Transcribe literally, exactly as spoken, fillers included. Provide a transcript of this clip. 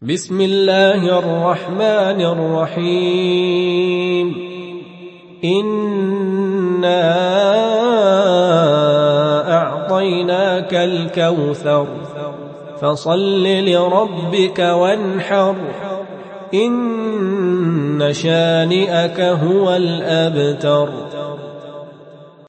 بسم الله الرحمن الرحيم إنا أعطيناك الكوثر فصل لربك وانحر إن شانئك هو الأبتر.